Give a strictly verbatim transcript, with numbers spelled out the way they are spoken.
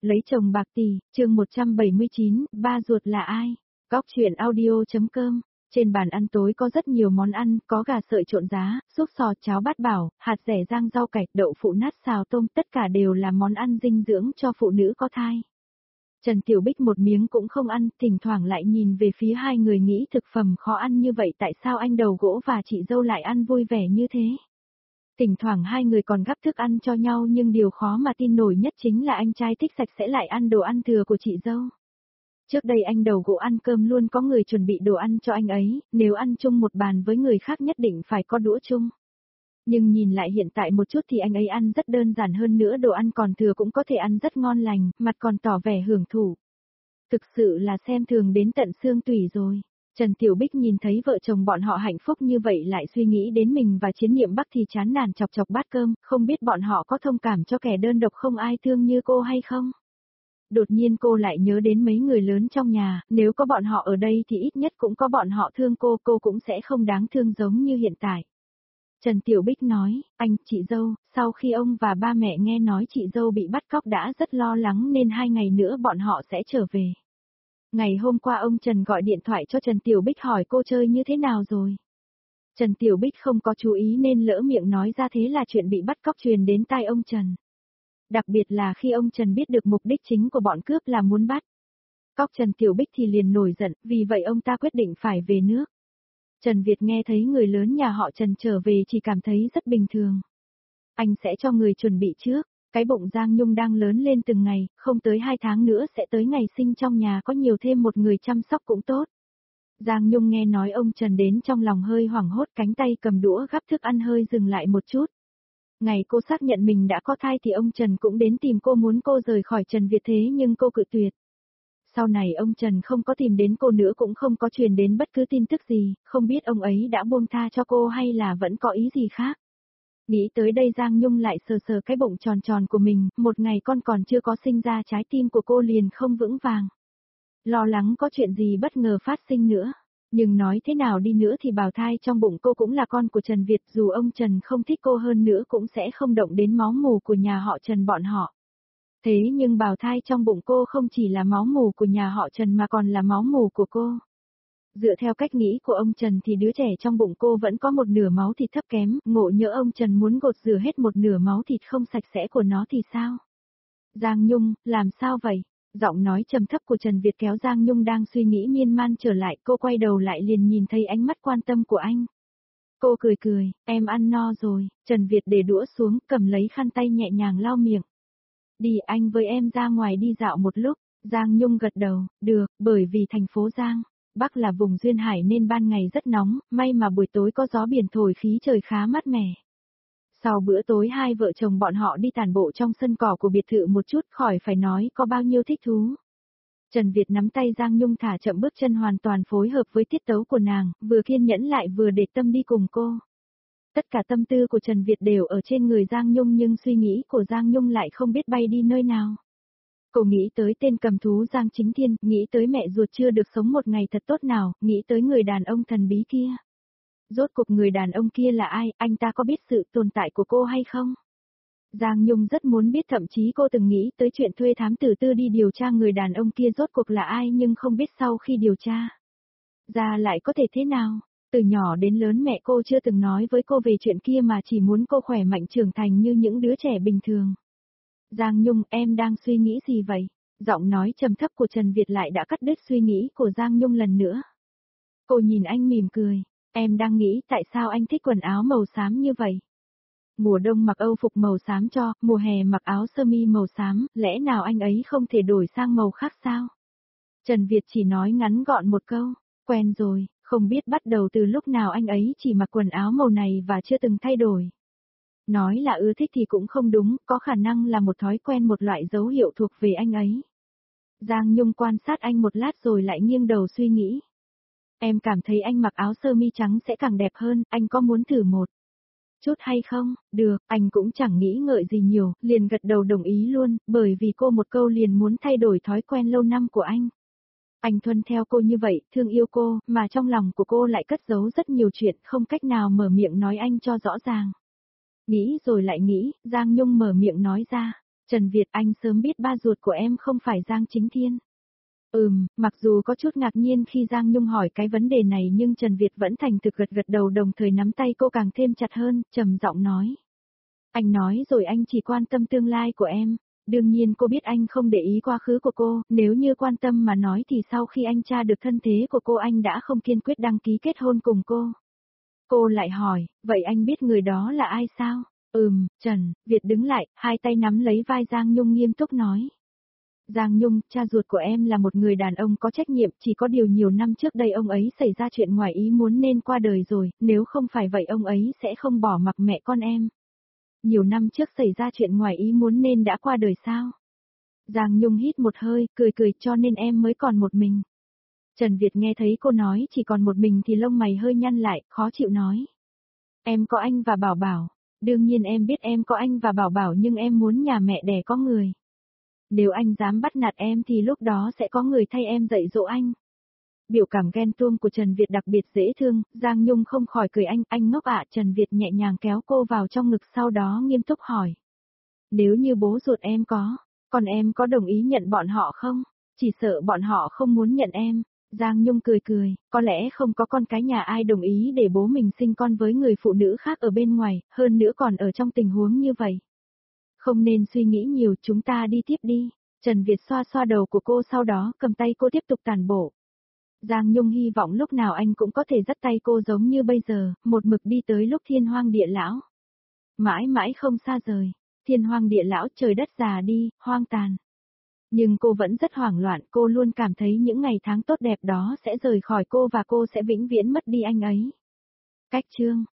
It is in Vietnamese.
Lấy chồng bạc tỷ, chương một trăm bảy mươi chín, ba ruột là ai? Góc truyện audio.com. Trên bàn ăn tối có rất nhiều món ăn, có gà sợi trộn giá, súp sò, cháo bát bảo, hạt dẻ rang rau cải, đậu phụ nát xào tôm, tất cả đều là món ăn dinh dưỡng cho phụ nữ có thai. Trần Tiểu Bích một miếng cũng không ăn, thỉnh thoảng lại nhìn về phía hai người nghĩ thực phẩm khó ăn như vậy tại sao anh đầu gỗ và chị dâu lại ăn vui vẻ như thế. Thỉnh thoảng hai người còn gắp thức ăn cho nhau nhưng điều khó mà tin nổi nhất chính là anh trai thích sạch sẽ lại ăn đồ ăn thừa của chị dâu. Trước đây anh đầu gỗ ăn cơm luôn có người chuẩn bị đồ ăn cho anh ấy, nếu ăn chung một bàn với người khác nhất định phải có đũa chung. Nhưng nhìn lại hiện tại một chút thì anh ấy ăn rất đơn giản hơn nữa, đồ ăn còn thừa cũng có thể ăn rất ngon lành, mặt còn tỏ vẻ hưởng thụ. Thực sự là xem thường đến tận xương tủy rồi. Trần Tiểu Bích nhìn thấy vợ chồng bọn họ hạnh phúc như vậy lại suy nghĩ đến mình và Chiến Niệm Bắc thì chán nản chọc chọc bát cơm, không biết bọn họ có thông cảm cho kẻ đơn độc không ai thương như cô hay không? Đột nhiên cô lại nhớ đến mấy người lớn trong nhà, nếu có bọn họ ở đây thì ít nhất cũng có bọn họ thương cô, cô cũng sẽ không đáng thương giống như hiện tại. Trần Tiểu Bích nói, anh, chị dâu, sau khi ông và ba mẹ nghe nói chị dâu bị bắt cóc đã rất lo lắng nên hai ngày nữa bọn họ sẽ trở về. Ngày hôm qua ông Trần gọi điện thoại cho Trần Tiểu Bích hỏi cô chơi như thế nào rồi. Trần Tiểu Bích không có chú ý nên lỡ miệng nói ra, thế là chuyện bị bắt cóc truyền đến tai ông Trần. Đặc biệt là khi ông Trần biết được mục đích chính của bọn cướp là muốn bắt cóc Trần Tiểu Bích thì liền nổi giận, vì vậy ông ta quyết định phải về nước. Trần Việt nghe thấy người lớn nhà họ Trần trở về chỉ cảm thấy rất bình thường. Anh sẽ cho người chuẩn bị trước. Cái bụng Giang Nhung đang lớn lên từng ngày, không tới hai tháng nữa sẽ tới ngày sinh, trong nhà có nhiều thêm một người chăm sóc cũng tốt. Giang Nhung nghe nói ông Trần đến trong lòng hơi hoảng hốt, cánh tay cầm đũa gắp thức ăn hơi dừng lại một chút. Ngày cô xác nhận mình đã có thai thì ông Trần cũng đến tìm cô, muốn cô rời khỏi Trần Việt thế nhưng cô cự tuyệt. Sau này ông Trần không có tìm đến cô nữa, cũng không có truyền đến bất cứ tin tức gì, không biết ông ấy đã buông tha cho cô hay là vẫn có ý gì khác. Nghĩ tới đây Giang Nhung lại sờ sờ cái bụng tròn tròn của mình, một ngày con còn chưa có sinh ra trái tim của cô liền không vững vàng. Lo lắng có chuyện gì bất ngờ phát sinh nữa. Nhưng nói thế nào đi nữa thì bào thai trong bụng cô cũng là con của Trần Việt, dù ông Trần không thích cô hơn nữa cũng sẽ không động đến máu mủ của nhà họ Trần bọn họ. Thế nhưng bào thai trong bụng cô không chỉ là máu mủ của nhà họ Trần mà còn là máu mủ của cô. Dựa theo cách nghĩ của ông Trần thì đứa trẻ trong bụng cô vẫn có một nửa máu thịt thấp kém, ngộ nhỡ ông Trần muốn gột rửa hết một nửa máu thịt không sạch sẽ của nó thì sao? Giang Nhung, làm sao vậy? Giọng nói trầm thấp của Trần Việt kéo Giang Nhung đang suy nghĩ miên man trở lại, cô quay đầu lại liền nhìn thấy ánh mắt quan tâm của anh. Cô cười cười, em ăn no rồi. Trần Việt để đũa xuống, cầm lấy khăn tay nhẹ nhàng lau miệng. Đi, anh với em ra ngoài đi dạo một lúc. Giang Nhung gật đầu, được, bởi vì thành phố Giang Bắc là vùng duyên hải nên ban ngày rất nóng, may mà buổi tối có gió biển thổi khí trời khá mát mẻ. Sau bữa tối hai vợ chồng bọn họ đi tản bộ trong sân cỏ của biệt thự một chút, khỏi phải nói có bao nhiêu thích thú. Trần Việt nắm tay Giang Nhung thả chậm bước chân, hoàn toàn phối hợp với tiết tấu của nàng, vừa kiên nhẫn lại vừa để tâm đi cùng cô. Tất cả tâm tư của Trần Việt đều ở trên người Giang Nhung nhưng suy nghĩ của Giang Nhung lại không biết bay đi nơi nào. Cô nghĩ tới tên cầm thú Giang Chính Thiên, nghĩ tới mẹ ruột chưa được sống một ngày thật tốt nào, nghĩ tới người đàn ông thần bí kia. Rốt cuộc người đàn ông kia là ai, anh ta có biết sự tồn tại của cô hay không? Giang Nhung rất muốn biết, thậm chí cô từng nghĩ tới chuyện thuê thám tử tư đi điều tra người đàn ông kia rốt cuộc là ai, nhưng không biết sau khi điều tra ra lại có thể thế nào. Từ nhỏ đến lớn mẹ cô chưa từng nói với cô về chuyện kia mà chỉ muốn cô khỏe mạnh trưởng thành như những đứa trẻ bình thường. Giang Nhung, em đang suy nghĩ gì vậy? Giọng nói trầm thấp của Trần Việt lại đã cắt đứt suy nghĩ của Giang Nhung lần nữa. Cô nhìn anh mỉm cười, em đang nghĩ tại sao anh thích quần áo màu xám như vậy? Mùa đông mặc âu phục màu xám cho, mùa hè mặc áo sơ mi màu xám, lẽ nào anh ấy không thể đổi sang màu khác sao? Trần Việt chỉ nói ngắn gọn một câu, quen rồi, không biết bắt đầu từ lúc nào anh ấy chỉ mặc quần áo màu này và chưa từng thay đổi. Nói là ưa thích thì cũng không đúng, có khả năng là một thói quen, một loại dấu hiệu thuộc về anh ấy. Giang Nhung quan sát anh một lát rồi lại nghiêng đầu suy nghĩ. Em cảm thấy anh mặc áo sơ mi trắng sẽ càng đẹp hơn, anh có muốn thử một chút hay không? Được, anh cũng chẳng nghĩ ngợi gì nhiều, liền gật đầu đồng ý luôn, bởi vì cô một câu liền muốn thay đổi thói quen lâu năm của anh. Anh thuần theo cô như vậy, thương yêu cô, mà trong lòng của cô lại cất giấu rất nhiều chuyện, không cách nào mở miệng nói anh cho rõ ràng. Nghĩ rồi lại nghĩ, Giang Nhung mở miệng nói ra. Trần Việt, anh sớm biết ba ruột của em không phải Giang Chính Thiên. Ừm, mặc dù có chút ngạc nhiên khi Giang Nhung hỏi cái vấn đề này nhưng Trần Việt vẫn thành thực gật gật đầu đồng thời nắm tay cô càng thêm chặt hơn, trầm giọng nói. Anh nói rồi anh chỉ quan tâm tương lai của em. Đương nhiên cô biết anh không để ý quá khứ của cô, nếu như quan tâm mà nói thì sau khi anh tra được thân thế của cô anh đã không kiên quyết đăng ký kết hôn cùng cô. Cô lại hỏi, vậy anh biết người đó là ai sao? Ừm, Trần, Việt đứng lại, hai tay nắm lấy vai Giang Nhung nghiêm túc nói. Giang Nhung, cha ruột của em là một người đàn ông có trách nhiệm, chỉ có điều nhiều năm trước đây ông ấy xảy ra chuyện ngoài ý muốn nên qua đời rồi, nếu không phải vậy ông ấy sẽ không bỏ mặc mẹ con em. Nhiều năm trước xảy ra chuyện ngoài ý muốn nên đã qua đời sao? Giang Nhung hít một hơi, cười cười cho nên em mới còn một mình. Trần Việt nghe thấy cô nói chỉ còn một mình thì lông mày hơi nhăn lại, khó chịu nói. Em có anh và Bảo Bảo. Đương nhiên em biết em có anh và Bảo Bảo nhưng em muốn nhà mẹ đẻ có người. Nếu anh dám bắt nạt em thì lúc đó sẽ có người thay em dạy dỗ anh. Biểu cảm ghen tuông của Trần Việt đặc biệt dễ thương, Giang Nhung không khỏi cười anh, anh ngốc ạ. Trần Việt nhẹ nhàng kéo cô vào trong ngực sau đó nghiêm túc hỏi. Nếu như bố ruột em có, còn em có đồng ý nhận bọn họ không? Chỉ sợ bọn họ không muốn nhận em. Giang Nhung cười cười, có lẽ không có con cái nhà ai đồng ý để bố mình sinh con với người phụ nữ khác ở bên ngoài, hơn nữa còn ở trong tình huống như vậy. Không nên suy nghĩ nhiều, chúng ta đi tiếp đi. Trần Việt xoa xoa đầu của cô sau đó cầm tay cô tiếp tục tản bộ. Giang Nhung hy vọng lúc nào anh cũng có thể dắt tay cô giống như bây giờ, một mực đi tới lúc thiên hoang địa lão. Mãi mãi không xa rời, thiên hoang địa lão trời đất già đi, hoang tàn. Nhưng cô vẫn rất hoảng loạn, cô luôn cảm thấy những ngày tháng tốt đẹp đó sẽ rời khỏi cô và cô sẽ vĩnh viễn mất đi anh ấy. Cách chương